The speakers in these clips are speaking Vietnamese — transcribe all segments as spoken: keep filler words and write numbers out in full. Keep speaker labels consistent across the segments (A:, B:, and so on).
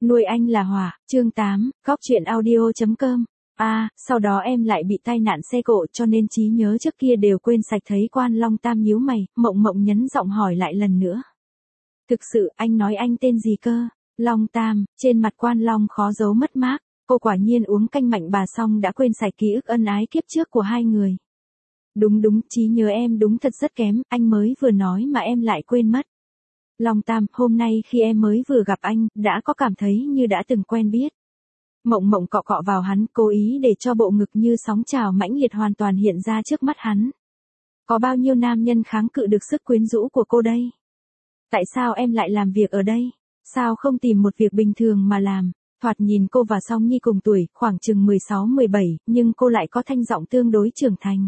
A: Nuôi anh là hỏa, chương tám, góc truyện audio chấm com. À, sau đó em lại bị tai nạn xe cộ cho nên trí nhớ trước kia đều quên sạch. Thấy Quan Long Tam nhíu mày, Mộng Mộng nhấn giọng hỏi lại lần nữa. Thực sự, anh nói anh tên gì cơ? Long Tam. Trên mặt Quan Long khó giấu mất mát. Cô quả nhiên uống canh mạnh bà xong đã quên sạch ký ức ân ái kiếp trước của hai người. Đúng đúng, trí nhớ em đúng thật rất kém, anh mới vừa nói mà em lại quên mất. Long Tam, hôm nay khi em mới vừa gặp anh, đã có cảm thấy như đã từng quen biết. Mộng Mộng cọ cọ vào hắn, cố ý để cho bộ ngực như sóng trào mãnh liệt hoàn toàn hiện ra trước mắt hắn. Có bao nhiêu nam nhân kháng cự được sức quyến rũ của cô đây? Tại sao em lại làm việc ở đây? Sao không tìm một việc bình thường mà làm? Thoạt nhìn cô và Song Nhi cùng tuổi, khoảng chừng mười sáu mười bảy, nhưng cô lại có thanh giọng tương đối trưởng thành.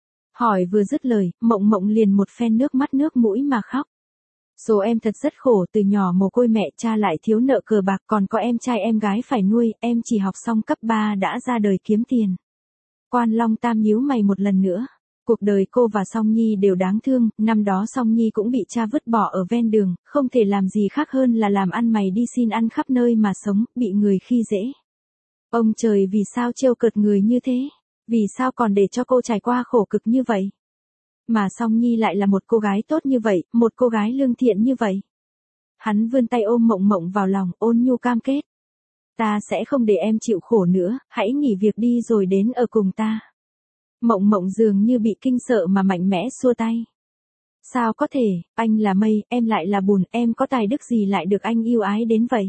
A: Hỏi vừa dứt lời, Mộng Mộng liền một phen nước mắt nước mũi mà khóc. Số em thật rất khổ, từ nhỏ mồ côi mẹ, cha lại thiếu nợ cờ bạc, còn có em trai em gái phải nuôi, em chỉ học xong cấp ba đã ra đời kiếm tiền. Quan Long Tam nhíu mày một lần nữa. Cuộc đời cô và Song Nhi đều đáng thương, năm đó Song Nhi cũng bị cha vứt bỏ ở ven đường, không thể làm gì khác hơn là làm ăn mày đi xin ăn khắp nơi mà sống, bị người khi dễ. Ông trời vì sao trêu cợt người như thế? Vì sao còn để cho cô trải qua khổ cực như vậy? Mà Song Nhi lại là một cô gái tốt như vậy, một cô gái lương thiện như vậy. Hắn vươn tay ôm Mộng Mộng vào lòng, ôn nhu cam kết. Ta sẽ không để em chịu khổ nữa, hãy nghỉ việc đi rồi đến ở cùng ta. Mộng Mộng dường như bị kinh sợ mà mạnh mẽ xua tay. Sao có thể, anh là mây, em lại là bùn, em có tài đức gì lại được anh yêu ái đến vậy?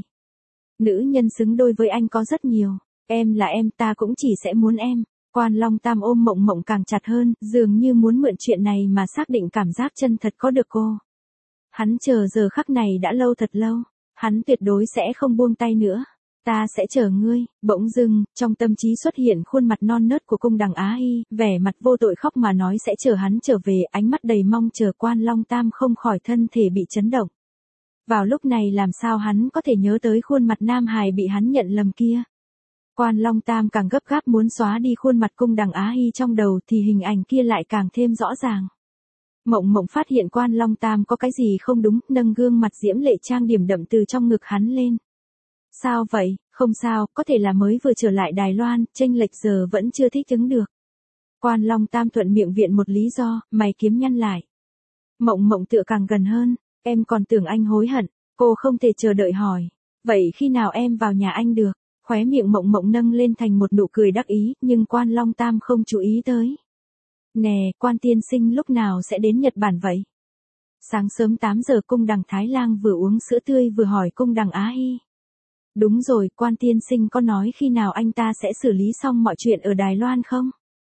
A: Nữ nhân xứng đôi với anh có rất nhiều, em là em, ta cũng chỉ sẽ muốn em. Quan Long Tam ôm Mộng Mộng càng chặt hơn, dường như muốn mượn chuyện này mà xác định cảm giác chân thật có được cô. Hắn chờ giờ khắc này đã lâu thật lâu, hắn tuyệt đối sẽ không buông tay nữa. Ta sẽ chờ ngươi. Bỗng dưng, trong tâm trí xuất hiện khuôn mặt non nớt của Cung Đằng Á Y, vẻ mặt vô tội khóc mà nói sẽ chờ hắn trở về, ánh mắt đầy mong chờ. Quan Long Tam không khỏi thân thể bị chấn động. Vào lúc này làm sao hắn có thể nhớ tới khuôn mặt nam hài bị hắn nhận lầm kia. Quan Long Tam càng gấp gáp muốn xóa đi khuôn mặt Cung Đằng Á Y trong đầu thì hình ảnh kia lại càng thêm rõ ràng. Mộng Mộng phát hiện Quan Long Tam có cái gì không đúng, nâng gương mặt diễm lệ trang điểm đậm từ trong ngực hắn lên. Sao vậy? Không sao, có thể là mới vừa trở lại Đài Loan, chênh lệch giờ vẫn chưa thích ứng được. Quan Long Tam thuận miệng viện một lý do, mày kiếm nhăn lại. Mộng Mộng tựa càng gần hơn, em còn tưởng anh hối hận, cô không thể chờ đợi hỏi. Vậy khi nào em vào nhà anh được? Khóe miệng Mộng Mộng nâng lên thành một nụ cười đắc ý, nhưng Quan Long Tam không chú ý tới. Nè, Quan tiên sinh lúc nào sẽ đến Nhật Bản vậy? Sáng sớm tám giờ Cung Đằng Thái Lang vừa uống sữa tươi vừa hỏi Cung Đằng Á Y. Đúng rồi, Quan tiên sinh có nói khi nào anh ta sẽ xử lý xong mọi chuyện ở Đài Loan không?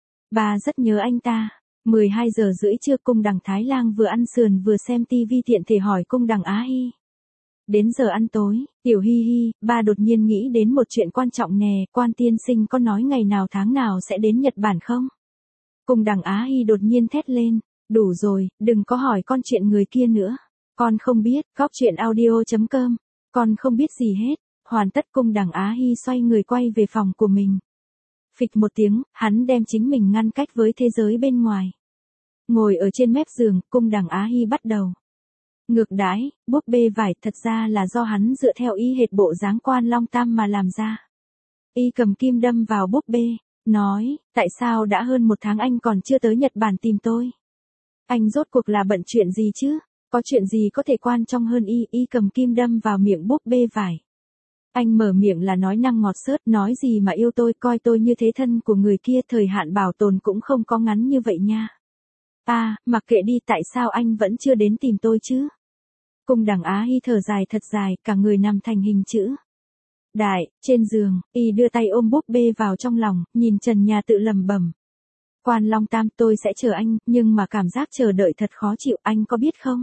A: Bà rất nhớ anh ta. mười hai giờ rưỡi trưa Cung Đằng Thái Lang vừa ăn sườn vừa xem tivi tiện thể hỏi Cung Đằng Á Y. Đến giờ ăn tối, Tiểu Hi Hi, ba đột nhiên nghĩ đến một chuyện quan trọng nè, Quan tiên sinh có nói ngày nào tháng nào sẽ đến Nhật Bản không? Cung Đằng Á Y đột nhiên thét lên, đủ rồi, đừng có hỏi con chuyện người kia nữa. Con không biết, góc truyện audio chấm com, con không biết gì hết. Hoàn tất Cung Đằng Á Y xoay người quay về phòng của mình. Phịch một tiếng, hắn đem chính mình ngăn cách với thế giới bên ngoài. Ngồi ở trên mép giường, Cung Đằng Á Y bắt đầu. Ngược đãi, búp bê vải thật ra là do hắn dựa theo y hệt bộ dáng Quan Long Tam mà làm ra. Y cầm kim đâm vào búp bê, nói, tại sao đã hơn một tháng anh còn chưa tới Nhật Bản tìm tôi? Anh rốt cuộc là bận chuyện gì chứ? Có chuyện gì có thể quan trọng hơn y? Y cầm kim đâm vào miệng búp bê vải. Anh mở miệng là nói năng ngọt xớt, nói gì mà yêu tôi, coi tôi như thế thân của người kia, thời hạn bảo tồn cũng không có ngắn như vậy nha. À, mặc kệ đi, tại sao anh vẫn chưa đến tìm tôi chứ? Cung Đằng Á Y thở dài thật dài, cả người nằm thành hình chữ đại, trên giường, y đưa tay ôm búp bê vào trong lòng, nhìn trần nhà tự lẩm bẩm. Quan Long Tam, tôi sẽ chờ anh, nhưng mà cảm giác chờ đợi thật khó chịu, anh có biết không?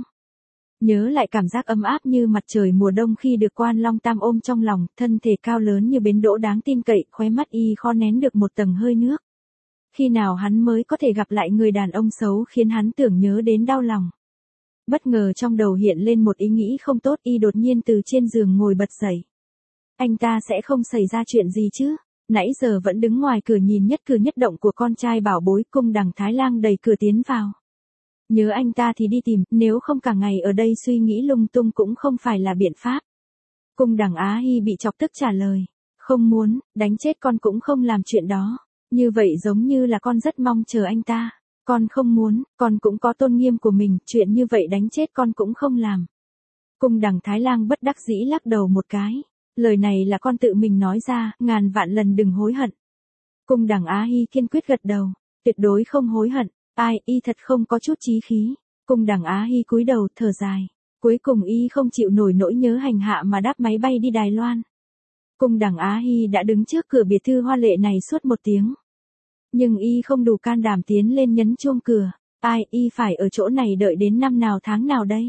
A: Nhớ lại cảm giác ấm áp như mặt trời mùa đông khi được Quan Long Tam ôm trong lòng, thân thể cao lớn như bến đỗ đáng tin cậy, khóe mắt y khó nén được một tầng hơi nước. Khi nào hắn mới có thể gặp lại người đàn ông xấu khiến hắn tưởng nhớ đến đau lòng. Bất ngờ trong đầu hiện lên một ý nghĩ không tốt, y đột nhiên từ trên giường ngồi bật dậy. Anh ta sẽ không xảy ra chuyện gì chứ? Nãy giờ vẫn đứng ngoài cửa nhìn nhất cử nhất động của con trai bảo bối. Cung Đằng Thái Lang đẩy cửa tiến vào. Nhớ anh ta thì đi tìm, nếu không cả ngày ở đây suy nghĩ lung tung cũng không phải là biện pháp. Cung đằng Á Hi bị chọc tức trả lời. Không muốn, đánh chết con cũng không làm chuyện đó. Như vậy giống như là con rất mong chờ anh ta. Con không muốn, con cũng có tôn nghiêm của mình, chuyện như vậy đánh chết con cũng không làm. Cung đằng Thái Lang bất đắc dĩ lắc đầu một cái. Lời này là con tự mình nói ra, ngàn vạn lần đừng hối hận. Cung đằng Á Hi kiên quyết gật đầu. Tuyệt đối không hối hận. Ai, y thật không có chút chí khí. Cung đằng Á Hi cúi đầu, thở dài. Cuối cùng y không chịu nổi nỗi nhớ hành hạ mà đáp máy bay đi Đài Loan. Cung đằng Á Hi đã đứng trước cửa biệt thự hoa lệ này suốt một tiếng. Nhưng y không đủ can đảm tiến lên nhấn chuông cửa. Ai, y phải ở chỗ này đợi đến năm nào tháng nào đây?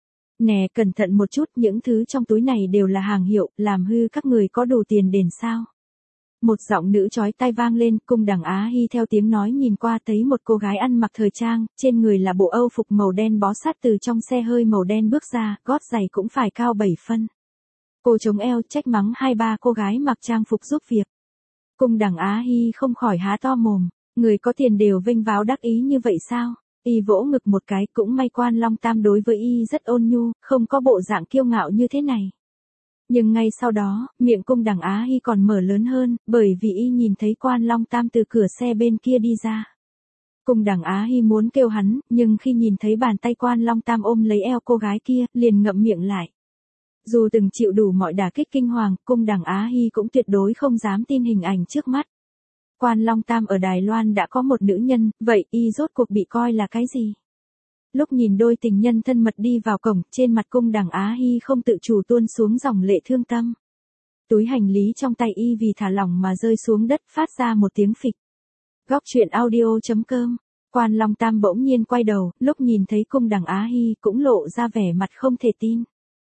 A: Nè, cẩn thận một chút, những thứ trong túi này đều là hàng hiệu, làm hư các người có đủ tiền đền sao? Một giọng nữ chói tai vang lên, cung đằng Á Hi theo tiếng nói nhìn qua thấy một cô gái ăn mặc thời trang, trên người là bộ âu phục màu đen bó sát từ trong xe hơi màu đen bước ra, gót giày cũng phải cao bảy phân. Cô chống eo trách mắng hai ba cô gái mặc trang phục giúp việc. Cung đằng Á Hi không khỏi há to mồm, người có tiền đều vênh váo đắc ý như vậy sao? Y vỗ ngực một cái, cũng may Quan Long Tam đối với y rất ôn nhu, không có bộ dạng kiêu ngạo như thế này. Nhưng ngay sau đó, miệng cung đằng Á Hi còn mở lớn hơn, bởi vì y nhìn thấy Quan Long Tam từ cửa xe bên kia đi ra. Cung đằng Á Hi muốn kêu hắn, nhưng khi nhìn thấy bàn tay Quan Long Tam ôm lấy eo cô gái kia, liền ngậm miệng lại. Dù từng chịu đủ mọi đả kích kinh hoàng, cung đằng Á Hi cũng tuyệt đối không dám tin hình ảnh trước mắt. Quan Long Tam ở Đài Loan đã có một nữ nhân, vậy y rốt cuộc bị coi là cái gì? Lúc nhìn đôi tình nhân thân mật đi vào cổng, trên mặt cung đằng Á Hi không tự chủ tuôn xuống dòng lệ thương tâm. Túi hành lý trong tay y vì thả lỏng mà rơi xuống đất, phát ra một tiếng phịch. Góc truyện audio chấm com. Quan Long Tam bỗng nhiên quay đầu, lúc nhìn thấy cung đằng Á Hi cũng lộ ra vẻ mặt không thể tin.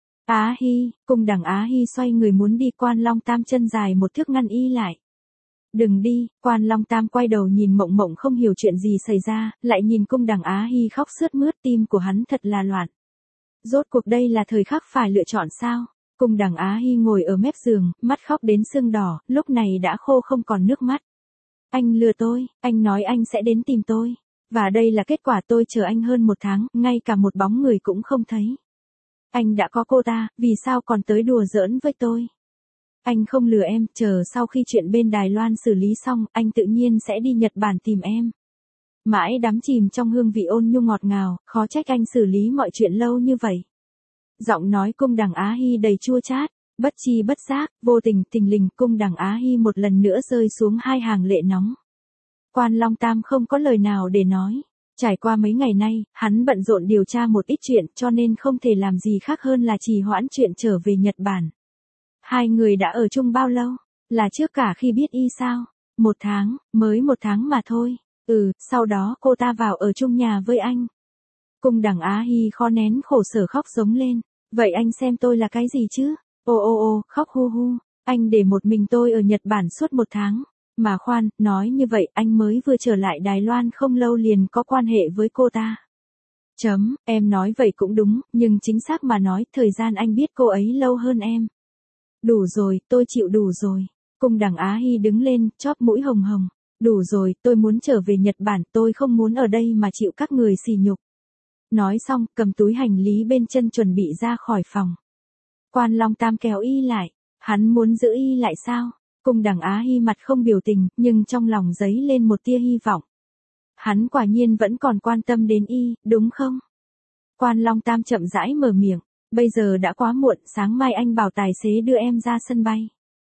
A: Á Hi, cung đằng Á Hi xoay người muốn đi, Quan Long Tam chân dài một thước ngăn y lại. Đừng đi, Quan Long Tam quay đầu nhìn Mộng Mộng không hiểu chuyện gì xảy ra, lại nhìn cung đằng Á Hi khóc sướt mướt, tim của hắn thật là loạn. Rốt cuộc đây là thời khắc phải lựa chọn sao? Cung đằng Á Hi ngồi ở mép giường, mắt khóc đến sưng đỏ, lúc này đã khô không còn nước mắt. Anh lừa tôi, anh nói anh sẽ đến tìm tôi. Và đây là kết quả, tôi chờ anh hơn một tháng, ngay cả một bóng người cũng không thấy. Anh đã có cô ta, vì sao còn tới đùa giỡn với tôi? Anh không lừa em, chờ sau khi chuyện bên Đài Loan xử lý xong, anh tự nhiên sẽ đi Nhật Bản tìm em. Mãi đắm chìm trong hương vị ôn nhu ngọt ngào, khó trách anh xử lý mọi chuyện lâu như vậy. Giọng nói cung đằng Á Hi đầy chua chát, bất chi bất giác, vô tình thình lình, cung đằng Á Hi một lần nữa rơi xuống hai hàng lệ nóng. Quan Long Tam không có lời nào để nói. Trải qua mấy ngày nay, hắn bận rộn điều tra một ít chuyện cho nên không thể làm gì khác hơn là trì hoãn chuyện trở về Nhật Bản. Hai người đã ở chung bao lâu? Là trước cả khi biết y sao? Một tháng, mới một tháng mà thôi. Ừ, sau đó cô ta vào ở chung nhà với anh. Cung đằng Á Hi khó nén khổ sở khóc giống lên. Vậy anh xem tôi là cái gì chứ? Ô ô ô, khóc hu hu. Anh để một mình tôi ở Nhật Bản suốt một tháng. Mà khoan, nói như vậy anh mới vừa trở lại Đài Loan không lâu liền có quan hệ với cô ta. Chấm, em nói vậy cũng đúng, nhưng chính xác mà nói, thời gian anh biết cô ấy lâu hơn em. Đủ rồi, tôi chịu đủ rồi. Cung đằng Á Hi đứng lên, chóp mũi hồng hồng. Đủ rồi, tôi muốn trở về Nhật Bản, tôi không muốn ở đây mà chịu các người sỉ nhục. Nói xong, cầm túi hành lý bên chân chuẩn bị ra khỏi phòng. Quan Long Tam kéo y lại. Hắn muốn giữ y lại sao? Cung đằng Á Hi mặt không biểu tình, nhưng trong lòng dấy lên một tia hy vọng. Hắn quả nhiên vẫn còn quan tâm đến y, đúng không? Quan Long Tam chậm rãi mở miệng. Bây giờ đã quá muộn, sáng mai anh bảo tài xế đưa em ra sân bay.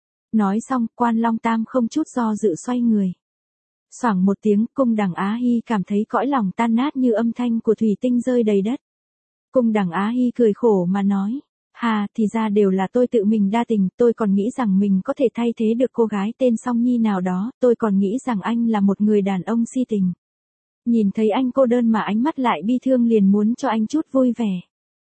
A: Nói xong, Quan Long Tam không chút do dự xoay người. Xoảng một tiếng, cung đằng Á Hi cảm thấy cõi lòng tan nát như âm thanh của thủy tinh rơi đầy đất. Cung đằng Á Hi cười khổ mà nói. Hà, thì ra đều là tôi tự mình đa tình, tôi còn nghĩ rằng mình có thể thay thế được cô gái tên Song Nhi nào đó, tôi còn nghĩ rằng anh là một người đàn ông si tình. Nhìn thấy anh cô đơn mà ánh mắt lại bi thương liền muốn cho anh chút vui vẻ.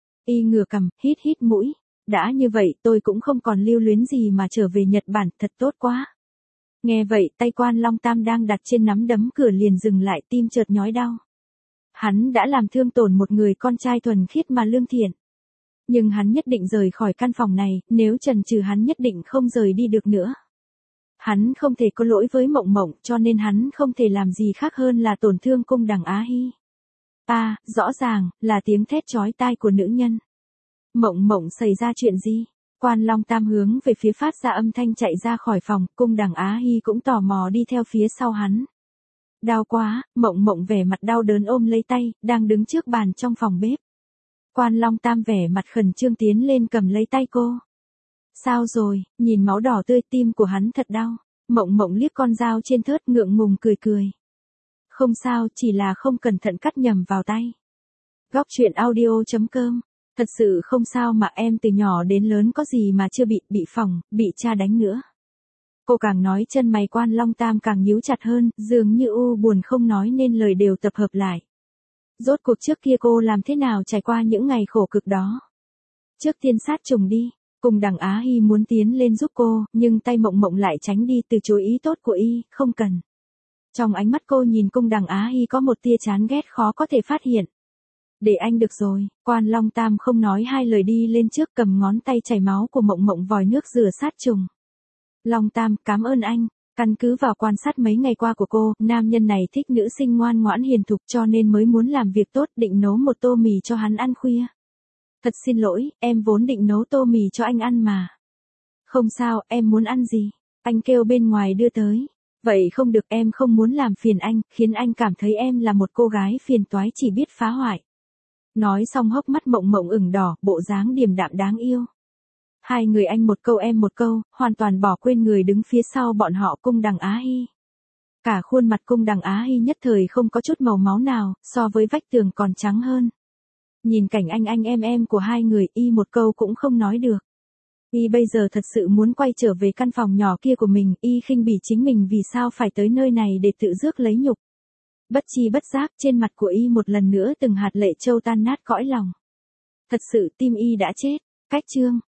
A: Y ngửa cằm, hít hít mũi. Đã như vậy tôi cũng không còn lưu luyến gì mà trở về Nhật Bản, thật tốt quá. Nghe vậy, tay Quan Long Tam đang đặt trên nắm đấm cửa liền dừng lại, tim chợt nhói đau. Hắn đã làm thương tổn một người con trai thuần khiết mà lương thiện. Nhưng hắn nhất định rời khỏi căn phòng này, nếu chần chừ hắn nhất định không rời đi được nữa. Hắn không thể có lỗi với Mộng Mộng, cho nên hắn không thể làm gì khác hơn là tổn thương cung đằng Á Hi. À, rõ ràng, là tiếng thét chói tai của nữ nhân. Mộng Mộng xảy ra chuyện gì? Quan Long Tam hướng về phía phát ra âm thanh chạy ra khỏi phòng, cung đằng Á Hy cũng tò mò đi theo phía sau hắn. Đau quá, Mộng Mộng vẻ mặt đau đớn ôm lấy tay, đang đứng trước bàn trong phòng bếp. Quan Long Tam vẻ mặt khẩn trương tiến lên cầm lấy tay cô. Sao rồi, nhìn máu đỏ tươi, tim của hắn thật đau. Mộng Mộng liếc con dao trên thớt ngượng ngùng cười cười. Không sao, chỉ là không cẩn thận cắt nhầm vào tay. Góc truyện audio chấm com. Thật sự không sao mà, em từ nhỏ đến lớn có gì mà chưa bị, bị phỏng, bị cha đánh nữa. Cô càng nói chân mày Quan Long Tam càng nhíu chặt hơn, dường như u buồn không nói nên lời đều tập hợp lại. Rốt cuộc trước kia cô làm thế nào trải qua những ngày khổ cực đó. Trước tiên sát trùng đi, cùng đằng Á Hy muốn tiến lên giúp cô, nhưng tay Mộng Mộng lại tránh đi từ chối ý tốt của y, không cần. Trong ánh mắt cô nhìn cung đằng Á Hy có một tia chán ghét khó có thể phát hiện. Để anh được rồi, Quan Long Tam không nói hai lời đi lên trước cầm ngón tay chảy máu của Mộng Mộng vòi nước rửa sát trùng. Long Tam, cảm ơn anh. Căn cứ vào quan sát mấy ngày qua của cô, nam nhân này thích nữ sinh ngoan ngoãn hiền thục cho nên mới muốn làm việc tốt, định nấu một tô mì cho hắn ăn khuya. Thật xin lỗi, em vốn định nấu tô mì cho anh ăn mà. Không sao, em muốn ăn gì? Anh kêu bên ngoài đưa tới. Vậy không được, em không muốn làm phiền anh, khiến anh cảm thấy em là một cô gái phiền toái chỉ biết phá hoại. Nói xong hốc mắt Mộng Mộng ửng đỏ, bộ dáng điềm đạm đáng yêu. Hai người anh một câu em một câu, hoàn toàn bỏ quên người đứng phía sau bọn họ, cung đằng Á Hy. Cả khuôn mặt cung đằng Á Hy nhất thời không có chút màu máu nào, so với vách tường còn trắng hơn. Nhìn cảnh anh anh em em của hai người, y một câu cũng không nói được. Y bây giờ thật sự muốn quay trở về căn phòng nhỏ kia của mình, y khinh bỉ chính mình vì sao phải tới nơi này để tự rước lấy nhục. Bất chi bất giác trên mặt của y một lần nữa từng hạt lệ trâu tan nát cõi lòng. Thật sự tim y đã chết. Cách chương